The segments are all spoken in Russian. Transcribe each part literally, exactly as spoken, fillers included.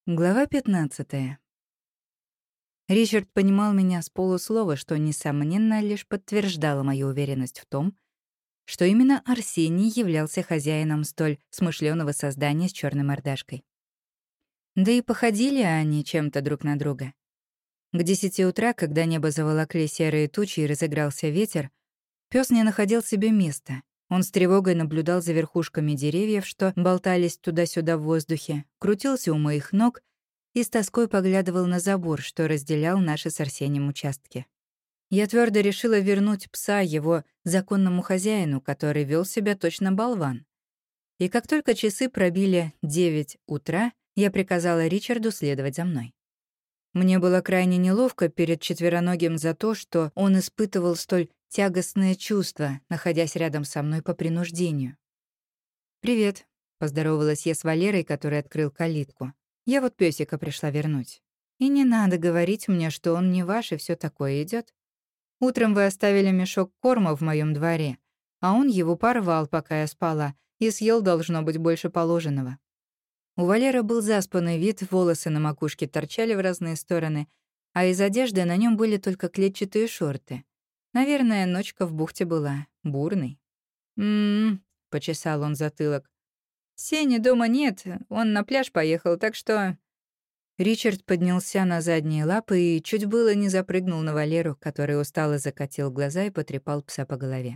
Глава пятнадцатая. Ричард понимал меня с полуслова, что, несомненно, лишь подтверждало мою уверенность в том, что именно Арсений являлся хозяином столь смышленого создания с черной мордашкой. Да и походили они чем-то друг на друга. К десяти утра, когда небо заволокли серые тучи и разыгрался ветер, пес не находил себе места. Он с тревогой наблюдал за верхушками деревьев, что болтались туда-сюда в воздухе, крутился у моих ног и с тоской поглядывал на забор, что разделял наши с Арсением участки. Я твердо решила вернуть пса его законному хозяину, который вел себя точно болван. И как только часы пробили девять утра, я приказала Ричарду следовать за мной. Мне было крайне неловко перед четвероногим за то, что он испытывал столь тягостное чувство, находясь рядом со мной по принуждению. «Привет», — поздоровалась я с Валерой, который открыл калитку. «Я вот пёсика пришла вернуть. И не надо говорить мне, что он не ваш и всё такое идёт. Утром вы оставили мешок корма в моём дворе, а он его порвал, пока я спала, и съел, должно быть, больше положенного». У Валеры был заспанный вид, волосы на макушке торчали в разные стороны, а из одежды на нём были только клетчатые шорты. Наверное, ночка в бухте была бурной. «М-м-м», почесал он затылок. «Сени дома нет, он на пляж поехал, так что...» Ричард поднялся на задние лапы и чуть было не запрыгнул на Валеру, который устало закатил глаза и потрепал пса по голове.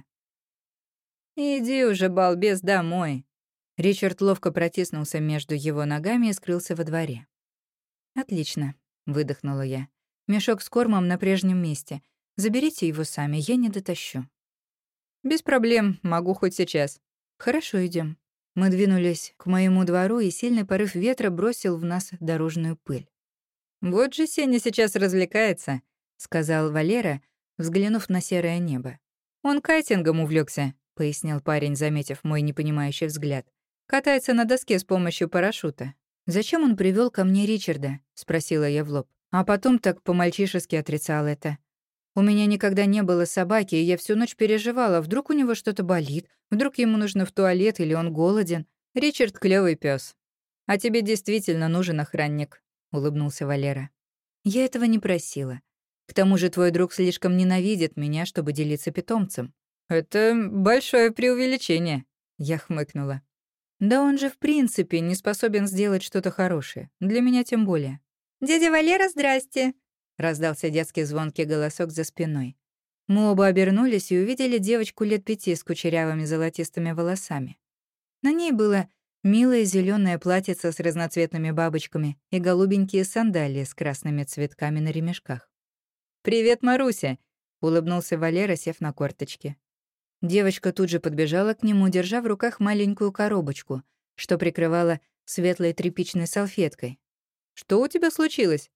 «Иди уже, балбес, домой». Ричард ловко протиснулся между его ногами и скрылся во дворе. «Отлично», — выдохнула я. «Мешок с кормом на прежнем месте. Заберите его сами, я не дотащу». «Без проблем, могу хоть сейчас». «Хорошо, идем. Мы двинулись к моему двору, и сильный порыв ветра бросил в нас дорожную пыль. «Вот же Сеня сейчас развлекается», — сказал Валера, взглянув на серое небо. «Он кайтингом увлекся, пояснил парень, заметив мой непонимающий взгляд. «Катается на доске с помощью парашюта». «Зачем он привел ко мне Ричарда?» — спросила я в лоб. А потом так по-мальчишески отрицал это. У меня никогда не было собаки, и я всю ночь переживала, вдруг у него что-то болит, вдруг ему нужно в туалет или он голоден. Ричард — клёвый пёс. А тебе действительно нужен охранник, улыбнулся Валера. Я этого не просила. К тому же твой друг слишком ненавидит меня, чтобы делиться питомцем. Это большое преувеличение, я хмыкнула. Да он же в принципе не способен сделать что-то хорошее. Для меня тем более. «Дядя Валера, здрасте!» — раздался детский звонкий голосок за спиной. Мы оба обернулись и увидели девочку лет пяти с кучерявыми золотистыми волосами. На ней было милое зеленое платьице с разноцветными бабочками и голубенькие сандалии с красными цветками на ремешках. «Привет, Маруся!» — улыбнулся Валера, сев на корточки. Девочка тут же подбежала к нему, держа в руках маленькую коробочку, что прикрывала светлой тряпичной салфеткой. «Что у тебя случилось?»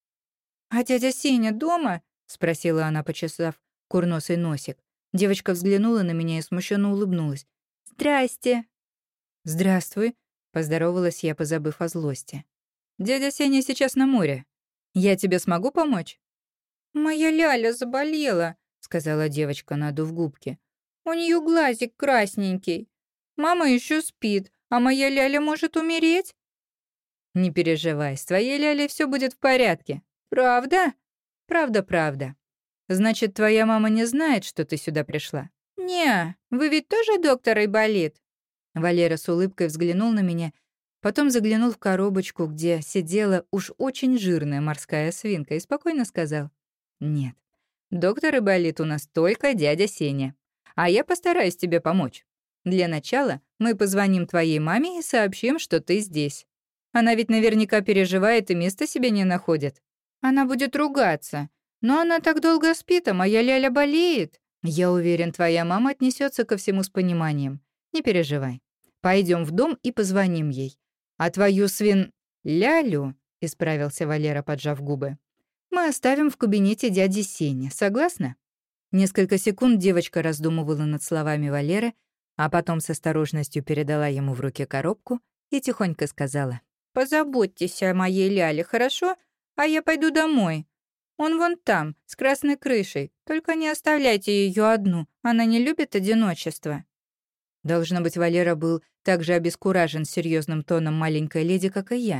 «А дядя Сеня дома?» — спросила она, почесав курносый носик. Девочка взглянула на меня и смущенно улыбнулась. «Здрасте!» «Здравствуй», — поздоровалась я, позабыв о злости. «Дядя Сеня сейчас на море. Я тебе смогу помочь?» «Моя Ляля заболела», — сказала девочка, надув губки. «У нее глазик красненький. Мама еще спит, а моя Ляля может умереть?» «Не переживай, с твоей Лялей все будет в порядке». «Правда?» «Правда, правда. Значит, твоя мама не знает, что ты сюда пришла?» «Не, вы ведь тоже доктор Айболит?» Валера с улыбкой взглянул на меня, потом заглянул в коробочку, где сидела уж очень жирная морская свинка, и спокойно сказал: «Нет, доктор Айболит у нас только дядя Сеня, а я постараюсь тебе помочь. Для начала мы позвоним твоей маме и сообщим, что ты здесь. Она ведь наверняка переживает и места себе не находит. Она будет ругаться. Но она так долго спит, а моя Ляля болеет. Я уверен, твоя мама отнесется ко всему с пониманием. Не переживай. Пойдем в дом и позвоним ей. А твою свин... Лялю, — исправился Валера, поджав губы, — мы оставим в кабинете дяди Сени. Согласна?» Несколько секунд девочка раздумывала над словами Валеры, а потом с осторожностью передала ему в руки коробку и тихонько сказала: «Позаботьтесь о моей Ляле, хорошо? А я пойду домой. Он вон там, с красной крышей. Только не оставляйте ее одну, она не любит одиночество». Должно быть, Валера был так же обескуражен серьезным тоном маленькой леди, как и я.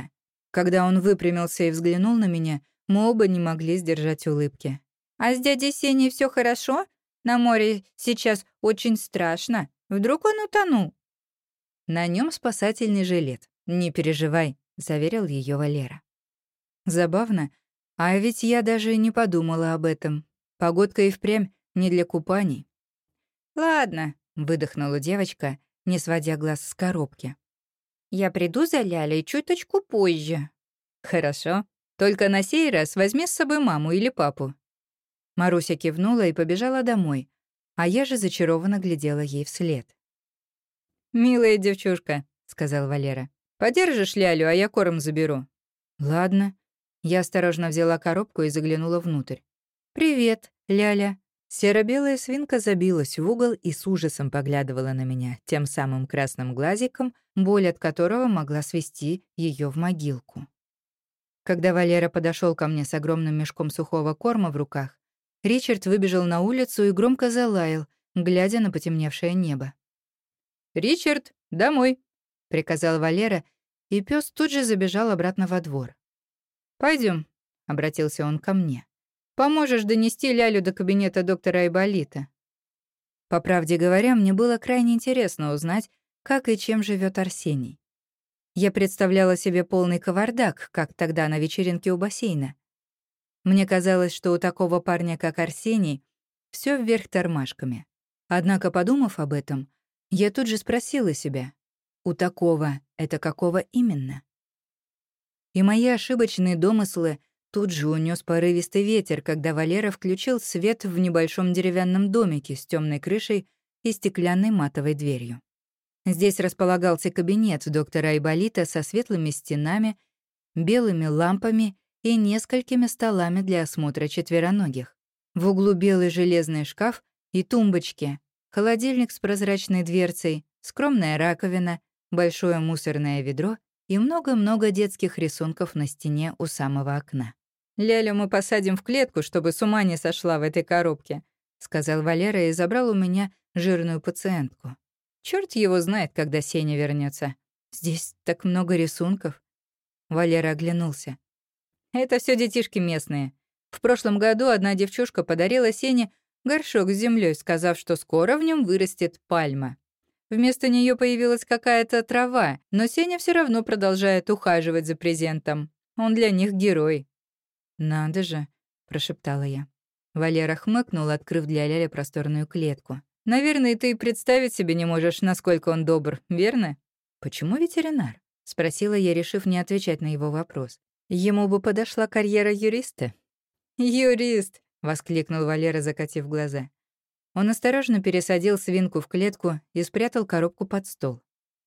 Когда он выпрямился и взглянул на меня, мы оба не могли сдержать улыбки. «А с дядей Сеней все хорошо? На море сейчас очень страшно. Вдруг он утонул?» «На нем спасательный жилет. Не переживай», — заверил ее Валера. Забавно, а ведь я даже не подумала об этом. Погодка и впрямь не для купаний. «Ладно», — выдохнула девочка, не сводя глаз с коробки. «Я приду за Лялей чуточку позже». «Хорошо. Только на сей раз возьми с собой маму или папу». Маруся кивнула и побежала домой, а я же зачарованно глядела ей вслед. «Милая девчушка», — сказал Валера. «Подержишь Лялю, а я корм заберу». «Ладно». Я осторожно взяла коробку и заглянула внутрь. «Привет, Ляля». Серо-белая свинка забилась в угол и с ужасом поглядывала на меня тем самым красным глазиком, боль от которого могла свести ее в могилку. Когда Валера подошел ко мне с огромным мешком сухого корма в руках, Ричард выбежал на улицу и громко залаял, глядя на потемневшее небо. «Ричард, домой!» — приказал Валера, и пес тут же забежал обратно во двор. Пойдем, обратился он ко мне. «Поможешь донести Лялю до кабинета доктора Айболита». По правде говоря, мне было крайне интересно узнать, как и чем живет Арсений. Я представляла себе полный кавардак, как тогда на вечеринке у бассейна. Мне казалось, что у такого парня, как Арсений, все вверх тормашками. Однако, подумав об этом, я тут же спросила себя, у такого это какого именно? И мои ошибочные домыслы тут же унес порывистый ветер, когда Валера включил свет в небольшом деревянном домике с темной крышей и стеклянной матовой дверью. Здесь располагался кабинет доктора Айболита со светлыми стенами, белыми лампами и несколькими столами для осмотра четвероногих. В углу белый железный шкаф и тумбочки, холодильник с прозрачной дверцей, скромная раковина, большое мусорное ведро и много-много детских рисунков на стене у самого окна. «Лялю мы посадим в клетку, чтобы с ума не сошла в этой коробке», сказал Валера и забрал у меня жирную пациентку. Черт его знает, когда Сеня вернется. Здесь так много рисунков. Валера оглянулся. «Это все детишки местные. В прошлом году одна девчушка подарила Сене горшок с землей, сказав, что скоро в нем вырастет пальма. Вместо нее появилась какая-то трава, но Сеня все равно продолжает ухаживать за презентом. Он для них герой». «Надо же», — прошептала я. Валера хмыкнул, открыв для Ляли просторную клетку. «Наверное, ты и представить себе не можешь, насколько он добр, верно?» «Почему ветеринар?» — спросила я, решив не отвечать на его вопрос. «Ему бы подошла карьера юриста». «Юрист!» — воскликнул Валера, закатив глаза. Он осторожно пересадил свинку в клетку и спрятал коробку под стол.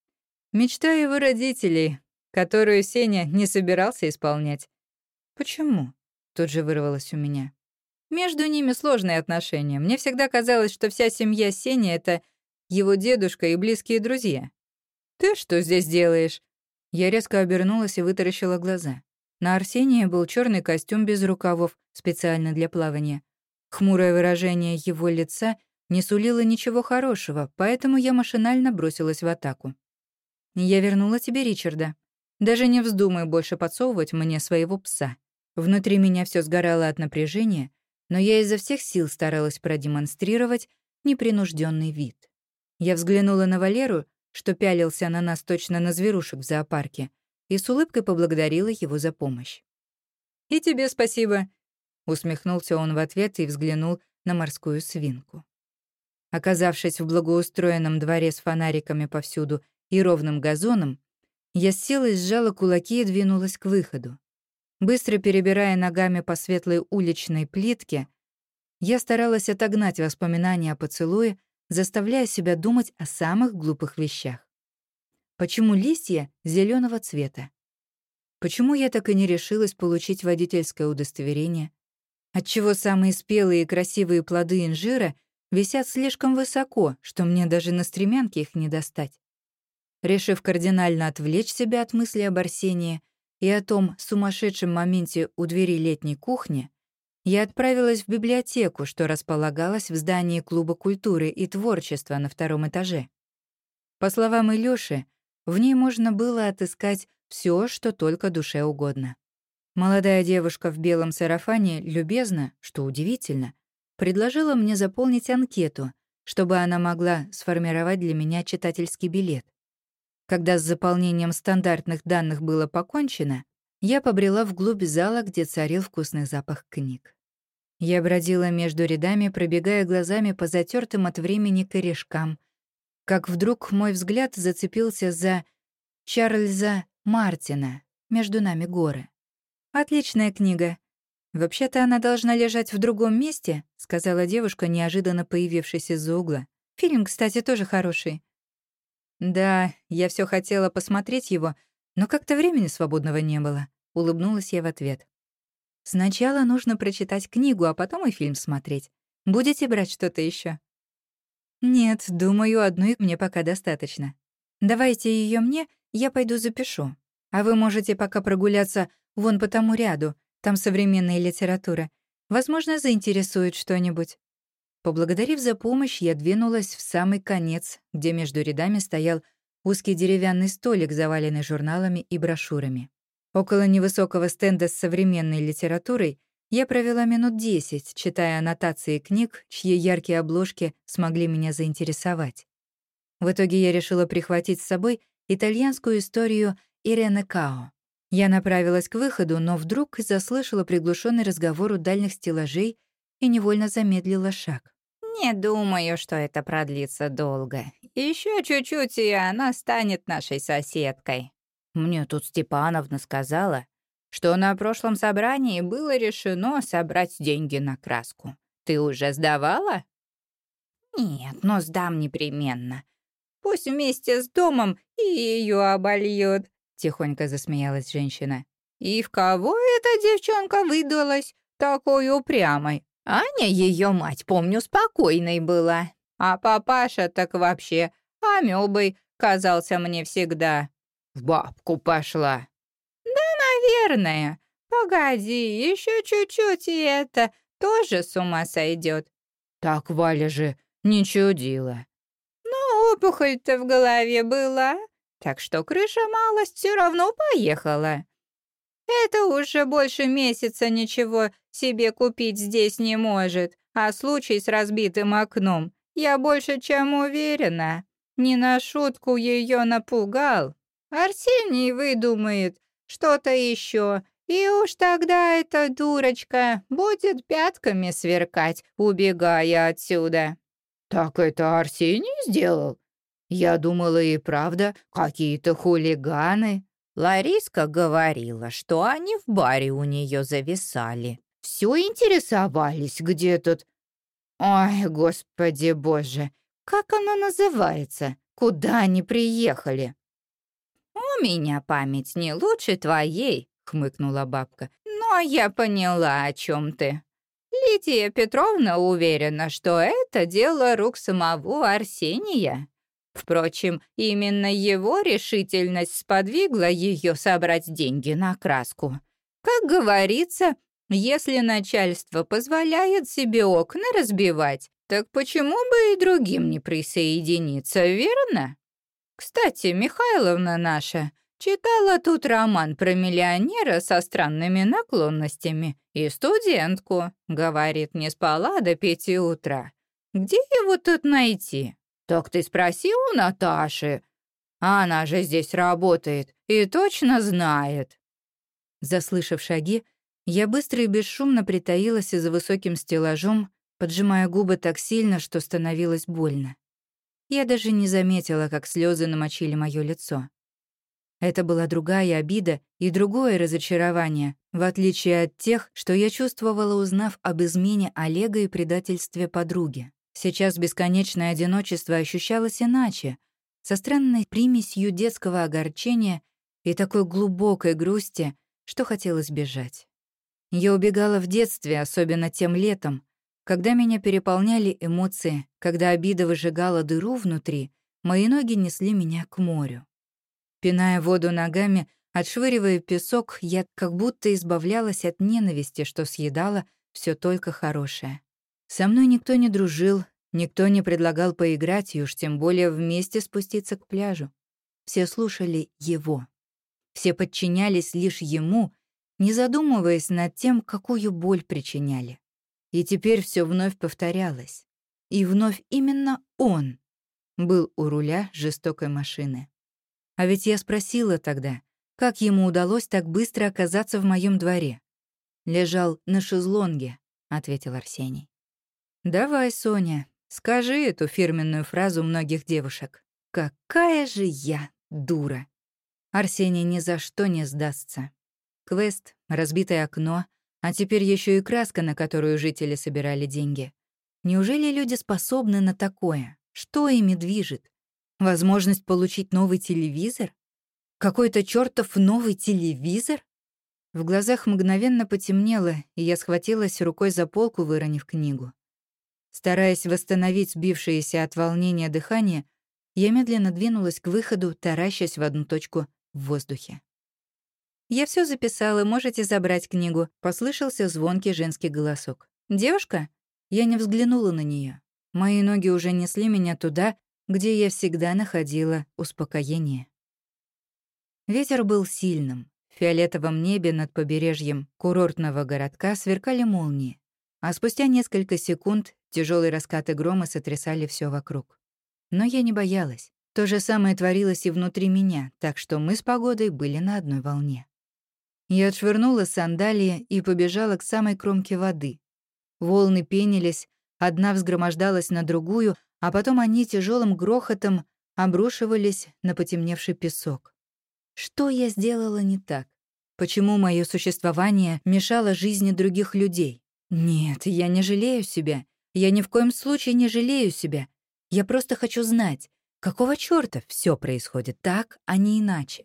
«Мечта его родителей, которую Сеня не собирался исполнять». «Почему?» — тут же вырвалось у меня. «Между ними сложные отношения. Мне всегда казалось, что вся семья Сени — это его дедушка и близкие друзья». «Ты что здесь делаешь?» Я резко обернулась и вытаращила глаза. На Арсении был черный костюм без рукавов, специально для плавания. Хмурое выражение его лица не сулило ничего хорошего, поэтому я машинально бросилась в атаку. «Я вернула тебе Ричарда. Даже не вздумай больше подсовывать мне своего пса». Внутри меня все сгорало от напряжения, но я изо всех сил старалась продемонстрировать непринужденный вид. Я взглянула на Валеру, что пялился на нас точно на зверушек в зоопарке, и с улыбкой поблагодарила его за помощь. «И тебе спасибо», — усмехнулся он в ответ и взглянул на морскую свинку. Оказавшись в благоустроенном дворе с фонариками повсюду и ровным газоном, я с силой сжала кулаки и двинулась к выходу. Быстро перебирая ногами по светлой уличной плитке, я старалась отогнать воспоминания о поцелуе, заставляя себя думать о самых глупых вещах. Почему листья зеленого цвета? Почему я так и не решилась получить водительское удостоверение? Отчего самые спелые и красивые плоды инжира висят слишком высоко, что мне даже на стремянке их не достать? Решив кардинально отвлечь себя от мысли об Арсении и о том сумасшедшем моменте у двери летней кухни, я отправилась в библиотеку, что располагалась в здании Клуба культуры и творчества на втором этаже. По словам Илюши, в ней можно было отыскать все, что только душе угодно. Молодая девушка в белом сарафане любезно, что удивительно, предложила мне заполнить анкету, чтобы она могла сформировать для меня читательский билет. Когда с заполнением стандартных данных было покончено, я побрела вглубь зала, где царил вкусный запах книг. Я бродила между рядами, пробегая глазами по затертым от времени корешкам, как вдруг мой взгляд зацепился за Чарльза Мартина «Между нами горы». «Отличная книга. Вообще-то она должна лежать в другом месте», — сказала девушка, неожиданно появившись из-за угла. «Фильм, кстати, тоже хороший». «Да, я все хотела посмотреть его, но как-то времени свободного не было», — улыбнулась я в ответ. «Сначала нужно прочитать книгу, а потом и фильм смотреть. Будете брать что-то еще? «Нет, думаю, одной мне пока достаточно. Давайте ее мне, я пойду запишу. А вы можете пока прогуляться вон по тому ряду, там современная литература. Возможно, заинтересует что-нибудь». Поблагодарив за помощь, я двинулась в самый конец, где между рядами стоял узкий деревянный столик, заваленный журналами и брошюрами. Около невысокого стенда с современной литературой я провела минут десять, читая аннотации книг, чьи яркие обложки смогли меня заинтересовать. В итоге я решила прихватить с собой итальянскую историю Ирены Као. Я направилась к выходу, но вдруг заслышала приглушенный разговор у дальних стеллажей и невольно замедлила шаг. «Не думаю, что это продлится долго. Еще чуть-чуть, и она станет нашей соседкой. Мне тут Степановна сказала, что на прошлом собрании было решено собрать деньги на краску. Ты уже сдавала?» «Нет, но сдам непременно. Пусть вместе с домом и ее обольет», — тихонько засмеялась женщина. «И в кого эта девчонка выдалась, такой упрямой? Аня, ее мать, помню, спокойной была. А папаша так вообще амебой казался мне всегда. В бабку пошла». «Наверное. Погоди, еще чуть-чуть, и это тоже с ума сойдет». «Так Валя же не чудила». «Но опухоль-то в голове была, так что крыша малость все равно поехала. Это уже больше месяца ничего себе купить здесь не может, а случай с разбитым окном, я больше чем уверена, не на шутку ее напугал. Арсений выдумает что-то еще, и уж тогда эта дурочка будет пятками сверкать, убегая отсюда». «Так это Арсений сделал? Я думала, и правда какие-то хулиганы». Лариска говорила, что они в баре у нее зависали. Все интересовались, где тут... Ой, господи боже, как оно называется? Куда они приехали? «У меня память не лучше твоей», — хмыкнула бабка. «Но я поняла, о чем ты. Лидия Петровна уверена, что это дело рук самого Арсения. Впрочем, именно его решительность сподвигла ее собрать деньги на краску. Как говорится, если начальство позволяет себе окна разбивать, так почему бы и другим не присоединиться, верно? Кстати, Михайловна наша читала тут роман про миллионера со странными наклонностями и студентку. Говорит, не спала до пяти утра. Где его тут найти? Так ты спроси у Наташи. Она же здесь работает и точно знает». Заслышав шаги, я быстро и бесшумно притаилась за высоким стеллажом, поджимая губы так сильно, что становилось больно. Я даже не заметила, как слезы намочили мое лицо. Это была другая обида и другое разочарование, в отличие от тех, что я чувствовала, узнав об измене Олега и предательстве подруги. Сейчас бесконечное одиночество ощущалось иначе, со странной примесью детского огорчения и такой глубокой грусти, что хотелось бежать. Я убегала в детстве, особенно тем летом, когда меня переполняли эмоции, когда обида выжигала дыру внутри, мои ноги несли меня к морю. Пиная воду ногами, отшвыривая песок, я как будто избавлялась от ненависти, что съедала все только хорошее. Со мной никто не дружил, никто не предлагал поиграть и уж тем более вместе спуститься к пляжу. Все слушали его. Все подчинялись лишь ему, не задумываясь над тем, какую боль причиняли. И теперь все вновь повторялось. И вновь именно он был у руля жестокой машины. А ведь я спросила тогда, как ему удалось так быстро оказаться в моем дворе. «Лежал на шезлонге», — ответил Арсений. «Давай, Соня, скажи эту фирменную фразу многих девушек. Какая же я дура!» Арсений ни за что не сдастся. Квест, разбитое окно, а теперь еще и краска, на которую жители собирали деньги. Неужели люди способны на такое? Что ими движет? Возможность получить новый телевизор? Какой-то чертов новый телевизор? В глазах мгновенно потемнело, и я схватилась рукой за полку, выронив книгу. Стараясь восстановить сбившееся от волнения дыхание, я медленно двинулась к выходу, таращась в одну точку в воздухе. «Я все записала, можете забрать книгу», — послышался звонкий женский голосок. «Девушка?» Я не взглянула на нее. Мои ноги уже несли меня туда, где я всегда находила успокоение. Ветер был сильным. В фиолетовом небе над побережьем курортного городка сверкали молнии, а спустя несколько секунд тяжелые раскаты грома сотрясали все вокруг. Но я не боялась. То же самое творилось и внутри меня, так что мы с погодой были на одной волне. Я отшвырнула сандалии и побежала к самой кромке воды. Волны пенились, одна взгромождалась на другую, а потом они тяжелым грохотом обрушивались на потемневший песок. Что я сделала не так? Почему мое существование мешало жизни других людей? Нет, я не жалею себя. Я ни в коем случае не жалею себя. Я просто хочу знать, какого чёрта все происходит так, а не иначе.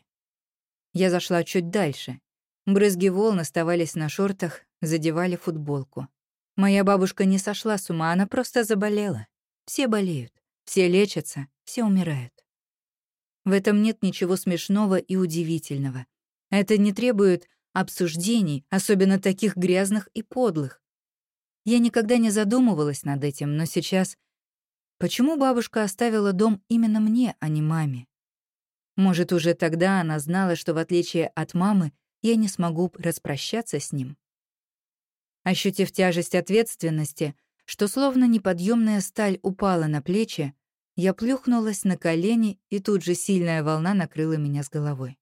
Я зашла чуть дальше. Брызги волн оставались на шортах, задевали футболку. Моя бабушка не сошла с ума, она просто заболела. Все болеют, все лечатся, все умирают. В этом нет ничего смешного и удивительного. Это не требует обсуждений, особенно таких грязных и подлых. Я никогда не задумывалась над этим, но сейчас... Почему бабушка оставила дом именно мне, а не маме? Может, уже тогда она знала, что в отличие от мамы я не смогу распрощаться с ним? Ощутив тяжесть ответственности, что словно неподъемная сталь упала на плечи, я плюхнулась на колени, и тут же сильная волна накрыла меня с головой.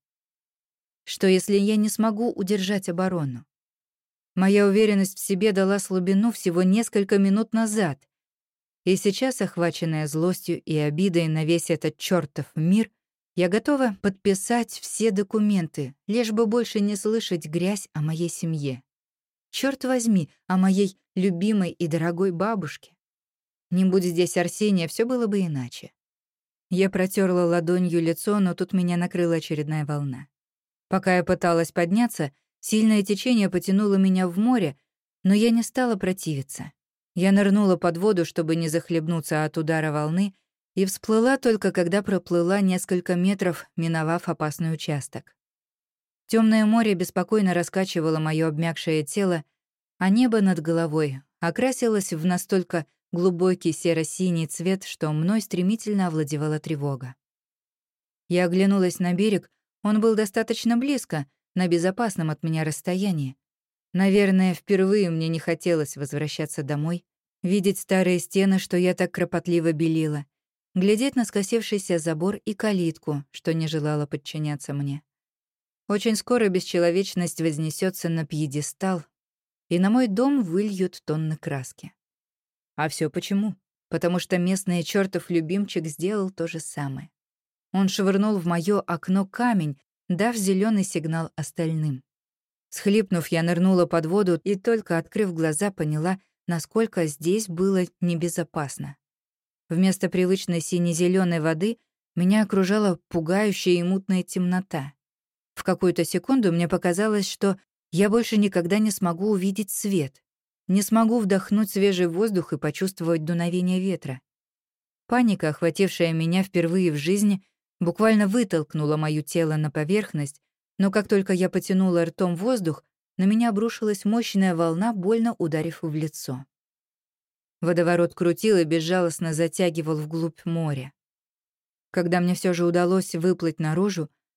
Что если я не смогу удержать оборону? Моя уверенность в себе дала слабину всего несколько минут назад, и сейчас, охваченная злостью и обидой на весь этот чёртов мир, я готова подписать все документы, лишь бы больше не слышать грязь о моей семье. Чёрт возьми, о моей любимой и дорогой бабушке. Не будь здесь Арсения, все было бы иначе. Я протерла ладонью лицо, но тут меня накрыла очередная волна. Пока я пыталась подняться, сильное течение потянуло меня в море, но я не стала противиться. Я нырнула под воду, чтобы не захлебнуться от удара волны, и всплыла только когда проплыла несколько метров, миновав опасный участок. Темное море беспокойно раскачивало мое обмякшее тело, а небо над головой окрасилось в настолько глубокий серо-синий цвет, что мной стремительно овладевала тревога. Я оглянулась на берег, он был достаточно близко, на безопасном от меня расстоянии. Наверное, впервые мне не хотелось возвращаться домой, видеть старые стены, что я так кропотливо белила, глядеть на скосившийся забор и калитку, что не желала подчиняться мне. Очень скоро бесчеловечность вознесется на пьедестал, и на мой дом выльют тонны краски. А все почему? Потому что местный чертов любимчик сделал то же самое. Он швырнул в моё окно камень, дав зеленый сигнал остальным. Схлипнув, я нырнула под воду и, только открыв глаза, поняла, насколько здесь было небезопасно. Вместо привычной сине-зелёной воды меня окружала пугающая и мутная темнота. В какую-то секунду мне показалось, что я больше никогда не смогу увидеть свет, не смогу вдохнуть свежий воздух и почувствовать дуновение ветра. Паника, охватившая меня впервые в жизни, буквально вытолкнула моё тело на поверхность, но как только я потянула ртом воздух, на меня обрушилась мощная волна, больно ударив в лицо. Водоворот крутил и безжалостно затягивал вглубь моря. Когда мне всё же удалось выплыть наружу,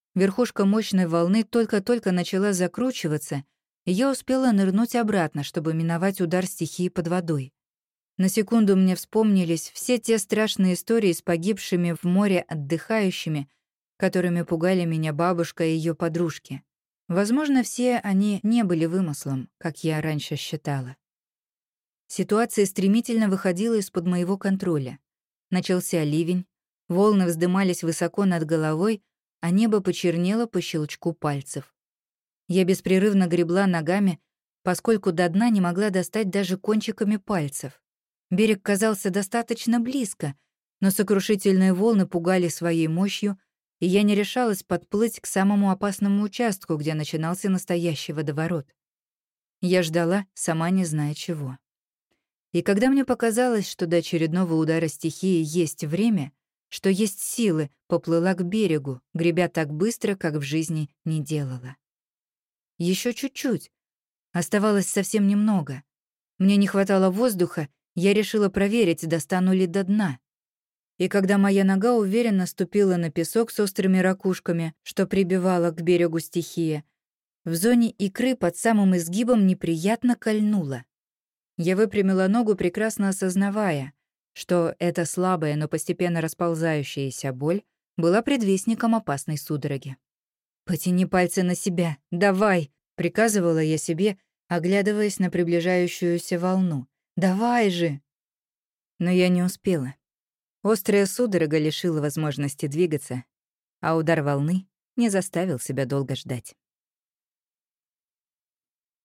Верхушка мощной волны только-только начала закручиваться, и я успела нырнуть обратно, чтобы миновать удар стихии под водой. На секунду мне вспомнились все те страшные истории с погибшими в море отдыхающими, которыми пугали меня бабушка и ее подружки. Возможно, все они не были вымыслом, как я раньше считала. Ситуация стремительно выходила из-под моего контроля. Начался ливень, волны вздымались высоко над головой, а небо почернело по щелчку пальцев. Я беспрерывно гребла ногами, поскольку до дна не могла достать даже кончиками пальцев. Берег казался достаточно близко, но сокрушительные волны пугали своей мощью, и я не решалась подплыть к самому опасному участку, где начинался настоящий водоворот. Я ждала, сама не зная чего. И когда мне показалось, что до очередного удара стихии есть время, что есть силы, поплыла к берегу, гребя так быстро, как в жизни не делала. Еще чуть-чуть. Оставалось совсем немного. Мне не хватало воздуха, я решила проверить, достану ли до дна. И когда моя нога уверенно ступила на песок с острыми ракушками, что прибивала к берегу стихия, в зоне икры под самым изгибом неприятно кольнуло. Я выпрямила ногу, прекрасно осознавая, что эта слабая, но постепенно расползающаяся боль была предвестником опасной судороги. «Потяни пальцы на себя, давай!» — приказывала я себе, оглядываясь на приближающуюся волну. «Давай же!» Но я не успела. Острая судорога лишила возможности двигаться, а удар волны не заставил себя долго ждать.